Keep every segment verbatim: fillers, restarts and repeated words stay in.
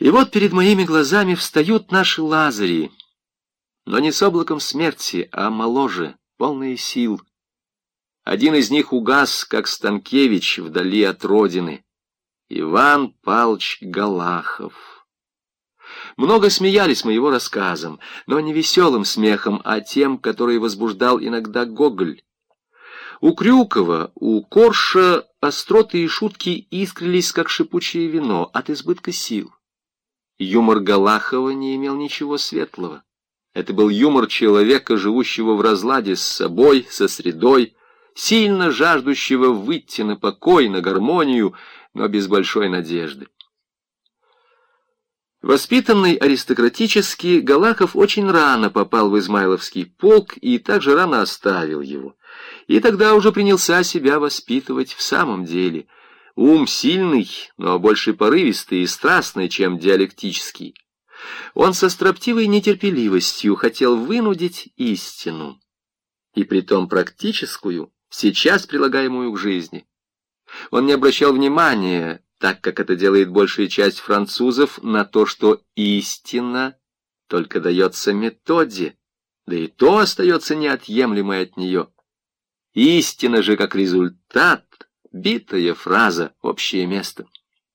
И вот перед моими глазами встают наши Лазари, но не с облаком смерти, а моложе, полные сил. Один из них угас, как Станкевич, вдали от родины. Иван Павлович Галахов. Много смеялись мы его рассказам, но не веселым смехом, а тем, который возбуждал иногда Гоголь. У Крюкова, у Корша остроты и шутки искрились, как шипучее вино, от избытка сил. Юмор Галахова не имел ничего светлого. Это был юмор человека, живущего в разладе с собой, со средой, сильно жаждущего выйти на покой, на гармонию, но без большой надежды. Воспитанный аристократически, Галахов очень рано попал в Измайловский полк и также рано оставил его. И тогда уже принялся себя воспитывать в самом деле. Ум сильный, но больше порывистый и страстный, чем диалектический. Он со строптивой нетерпеливостью хотел вынудить истину, и притом практическую, сейчас прилагаемую к жизни. Он не обращал внимания, так как это делает большая часть французов, на то, что истина только дается методе, да и то остается неотъемлемой от нее. Истина же как результат, битая фраза, общее место.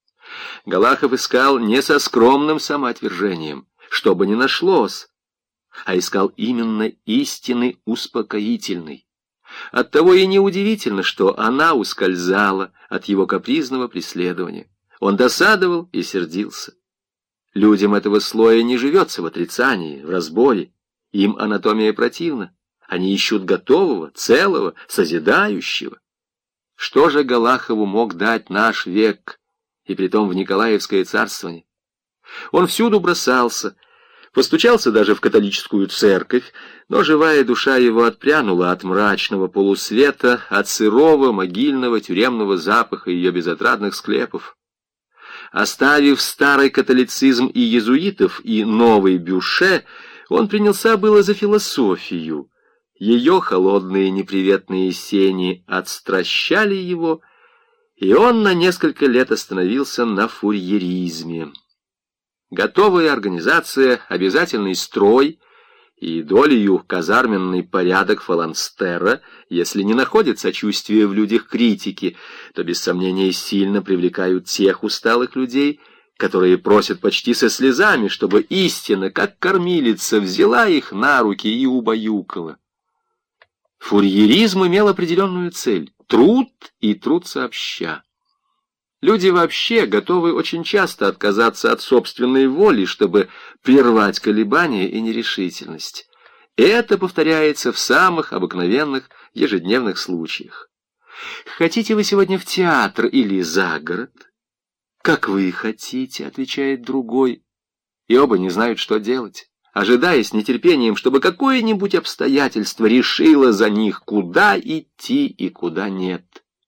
Галахов искал не со скромным самоотвержением, что бы ни нашлось, а искал именно истины успокоительной. Оттого и неудивительно, что она ускользала от его капризного преследования. Он досадовал и сердился. Людям этого слоя не живется в отрицании, в разборе. Им анатомия противна. Они ищут готового, целого, созидающего. Что же Галахову мог дать наш век, и притом в Николаевское царствование? Он всюду бросался, постучался даже в католическую церковь, но живая душа его отпрянула от мрачного полусвета, от сырого, могильного, тюремного запаха ее безотрадных склепов. Оставив старый католицизм и иезуитов, и новый Бюше, он принялся было за философию. Ее холодные неприветные сени отстращали его, и он на несколько лет остановился на фурьеризме. Готовая организация, обязательный строй и долею казарменный порядок фаланстера, если не находят сочувствия в людях критики, то без сомнения сильно привлекают тех усталых людей, которые просят почти со слезами, чтобы истина, как кормилица, взяла их на руки и убаюкала. Фурьеризм имел определенную цель — труд и труд сообща. Люди вообще готовы очень часто отказаться от собственной воли, чтобы прервать колебания и нерешительность. Это повторяется в самых обыкновенных ежедневных случаях. Хотите вы сегодня в театр или за город? Как вы хотите, отвечает другой, и оба не знают, что делать, ожидая с нетерпением, чтобы какое-нибудь обстоятельство решило за них, куда идти и куда нет.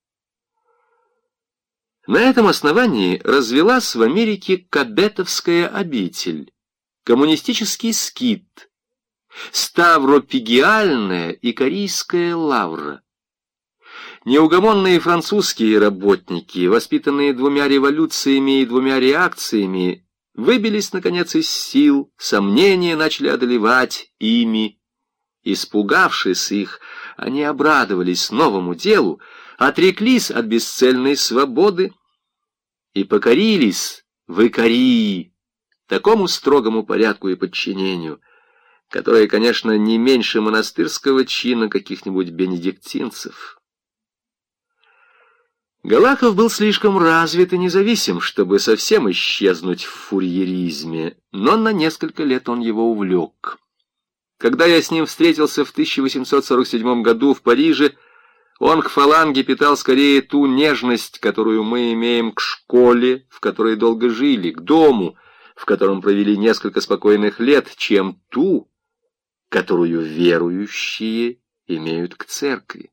На этом основании развелась в Америке кабетовская обитель, коммунистический скит, ставропигиальная и корейская лавра. Неугомонные французские работники, воспитанные двумя революциями и двумя реакциями, выбились, наконец, из сил, сомнения начали одолевать ими. Испугавшись их, они обрадовались новому делу, отреклись от бесцельной свободы и покорились в Икарии такому строгому порядку и подчинению, которое, конечно, не меньше монастырского чина каких-нибудь бенедиктинцев. Галахов был слишком развит и независим, чтобы совсем исчезнуть в фурьеризме, но на несколько лет он его увлек. Когда я с ним встретился в тысяча восемьсот сорок седьмом году в Париже, он к фаланге питал скорее ту нежность, которую мы имеем к школе, в которой долго жили, к дому, в котором провели несколько спокойных лет, чем ту, которую верующие имеют к церкви.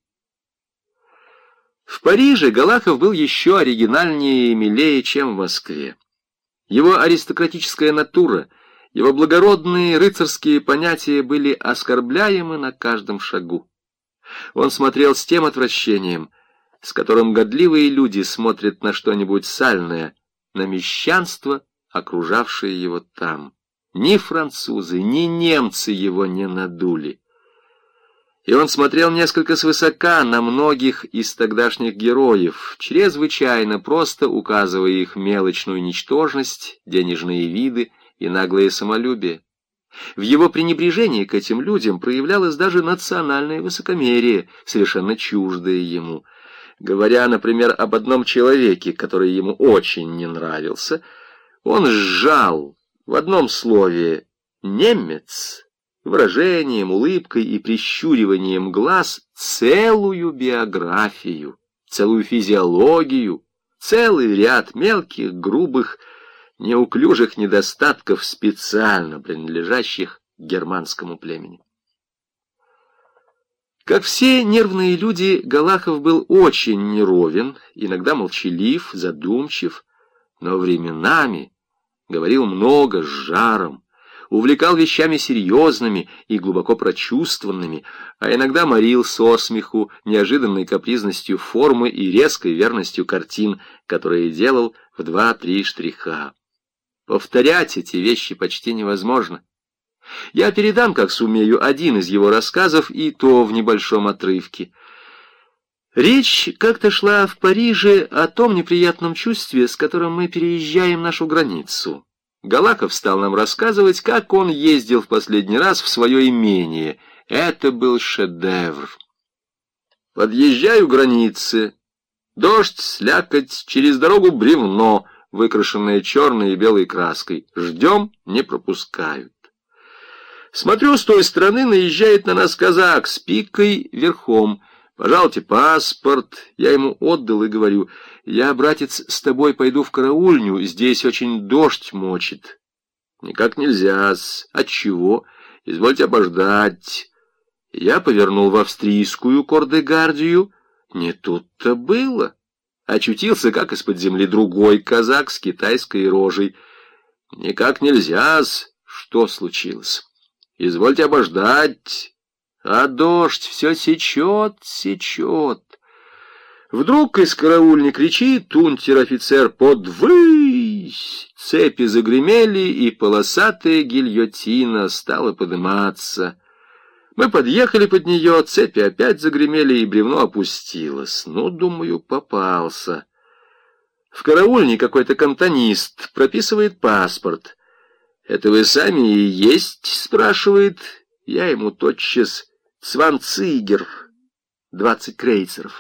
В Париже Галахов был еще оригинальнее и милее, чем в Москве. Его аристократическая натура, его благородные рыцарские понятия были оскорбляемы на каждом шагу. Он смотрел с тем отвращением, с которым годливые люди смотрят на что-нибудь сальное, на мещанство окружавшие его там. Ни французы, ни немцы его не надули. И он смотрел несколько свысока на многих из тогдашних героев, чрезвычайно просто указывая их мелочную ничтожность, денежные виды и наглое самолюбие. В его пренебрежении к этим людям проявлялось даже национальное высокомерие, совершенно чуждое ему. Говоря, например, об одном человеке, который ему очень не нравился, он сжал в одном слове «немец» выражением, улыбкой и прищуриванием глаз целую биографию, целую физиологию, целый ряд мелких, грубых, неуклюжих недостатков, специально принадлежащих германскому племени. Как все нервные люди, Галахов был очень неровен, иногда молчалив, задумчив, но временами говорил много с жаром, увлекал вещами серьезными и глубоко прочувствованными, а иногда морил со смеху неожиданной капризностью формы и резкой верностью картин, которые делал в два-три штриха. Повторять эти вещи почти невозможно. Я передам, как сумею, один из его рассказов, и то в небольшом отрывке. Речь как-то шла в Париже о том неприятном чувстве, с которым мы переезжаем нашу границу. Галахов стал нам рассказывать, как он ездил в последний раз в свое имение. Это был шедевр. Подъезжаю к границе. Дождь, слякоть, через дорогу бревно, выкрашенное черной и белой краской. Ждем, не пропускают. Смотрю, с той стороны наезжает на нас казак с пикой верхом. «Пожалуйте паспорт». Я ему отдал и говорю: «Я, братец, с тобой пойду в караульню, здесь очень дождь мочит». «Никак нельзя-с». «Отчего? Извольте обождать». Я повернул в австрийскую кордегардию. Не тут-то было. Очутился, как из-под земли, другой казак с китайской рожей. «Никак нельзя-с». «Что случилось?» «Извольте обождать». А дождь все сечет, сечет. Вдруг из караульни кричит унтер-офицер: «Подвысь!» Цепи загремели, и полосатая гильотина стала подниматься. Мы подъехали под нее, цепи опять загремели, и бревно опустилось. Ну, думаю, попался. В караульне какой-то кантонист прописывает паспорт. «Это вы сами и есть?» — спрашивает. Я ему тотчас: «Цванцигер, двадцать крейцеров».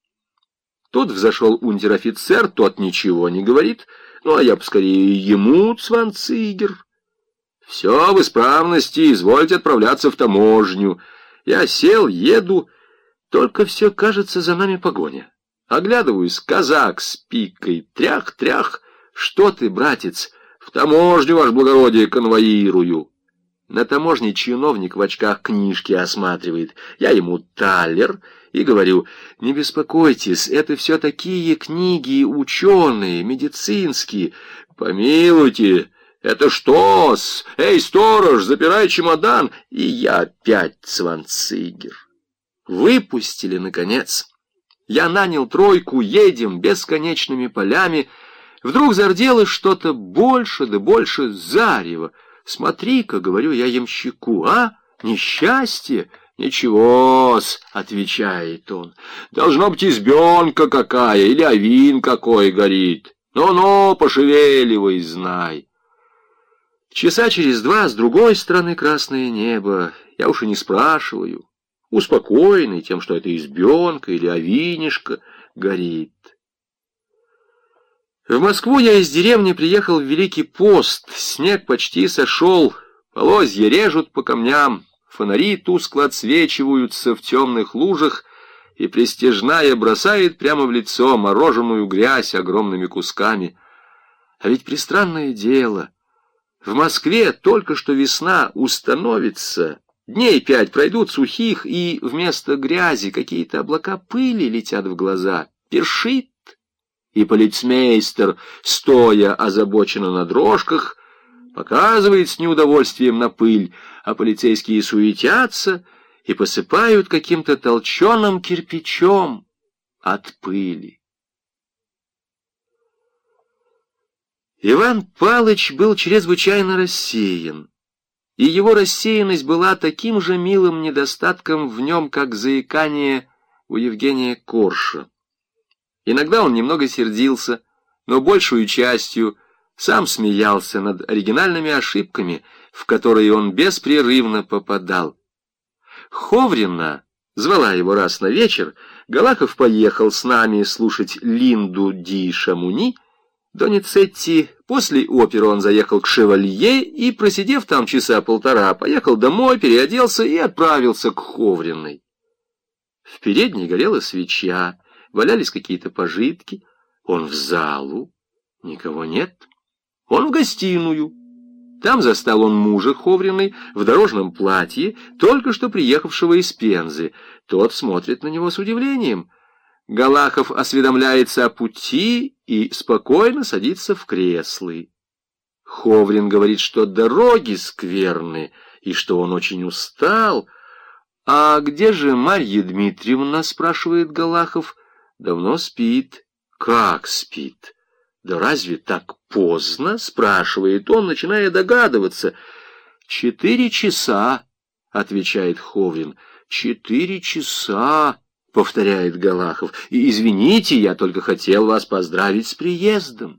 Тут взошел унтер-офицер, тот ничего не говорит, ну а я поскорее ему цванцигер. «Все в исправности, извольте отправляться в таможню». Я сел, еду, только все кажется за нами погоня. Оглядываюсь, казак с пикой, трях-трях. «Что ты, братец?» «В таможню, ваше благородие, конвоирую». На таможне чиновник в очках книжки осматривает. Я ему талер и говорю: «Не беспокойтесь, это все такие книги ученые, медицинские». «Помилуйте, это что-с? Эй, сторож, запирай чемодан!» И я опять цванцигер. Выпустили, наконец. Я нанял тройку, едем бесконечными полями. Вдруг зарделось что-то больше да больше зарева. «Смотри-ка, — говорю я ямщику, — а, несчастье?» «Ничего-с, — отвечает он, — должно быть избенка какая или авин какой горит. Ну-ну, пошевеливай, знай». Часа через два с другой стороны красное небо. Я уж и не спрашиваю, успокоенный тем, что это избенка или авинишка горит. В Москву я из деревни приехал в Великий пост. Снег почти сошел, полозья режут по камням, фонари тускло отсвечиваются в темных лужах, и пристяжная бросает прямо в лицо мороженую грязь огромными кусками. А ведь пристранное дело. В Москве только что весна установится, дней пять пройдут сухих, и вместо грязи какие-то облака пыли летят в глаза. Першит. И полицмейстер, стоя озабоченно на дрожках, показывает с неудовольствием на пыль, а полицейские суетятся и посыпают каким-то толченым кирпичом от пыли. Иван Палыч был чрезвычайно рассеян, и его рассеянность была таким же милым недостатком в нем, как заикание у Евгения Корша. Иногда он немного сердился, но большую частью сам смеялся над оригинальными ошибками, в которые он беспрерывно попадал. Ховрина звала его раз на вечер, Галахов поехал с нами слушать Линду ди Шамуни, Доницетти. После оперы он заехал к Шевалье и, просидев там часа полтора, поехал домой, переоделся и отправился к Ховриной. В передней горела свеча, валялись какие-то пожитки. Он в залу, никого нет. Он в гостиную. Там застал он мужа Ховриной в дорожном платье, только что приехавшего из Пензы. Тот смотрит на него с удивлением. Галахов осведомляется о пути и спокойно садится в креслы. Ховрин говорит, что дороги скверны и что он очень устал. «А где же Марья Дмитриевна?» — спрашивает Галахов. «Давно спит». «Как спит? Да разве так поздно?» — спрашивает он, начиная догадываться. «Четыре часа», — отвечает Ховрин. «Четыре часа», — повторяет Галахов. «И извините, я только хотел вас поздравить с приездом».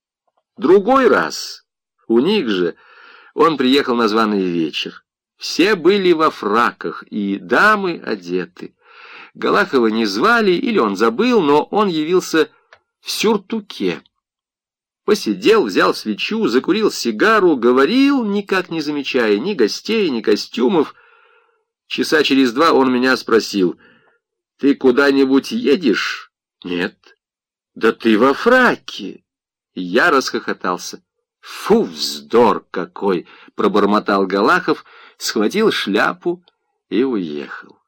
Другой раз, у них же, он приехал на званый вечер. Все были во фраках, и дамы одеты. Галахова не звали, или он забыл, но он явился в сюртуке. Посидел, взял свечу, закурил сигару, говорил, никак не замечая ни гостей, ни костюмов. Часа через два он меня спросил: «Ты куда-нибудь едешь?» «Нет». «Да ты во фраке!» Я расхохотался. «Фу, вздор какой!» — пробормотал Галахов, схватил шляпу и уехал.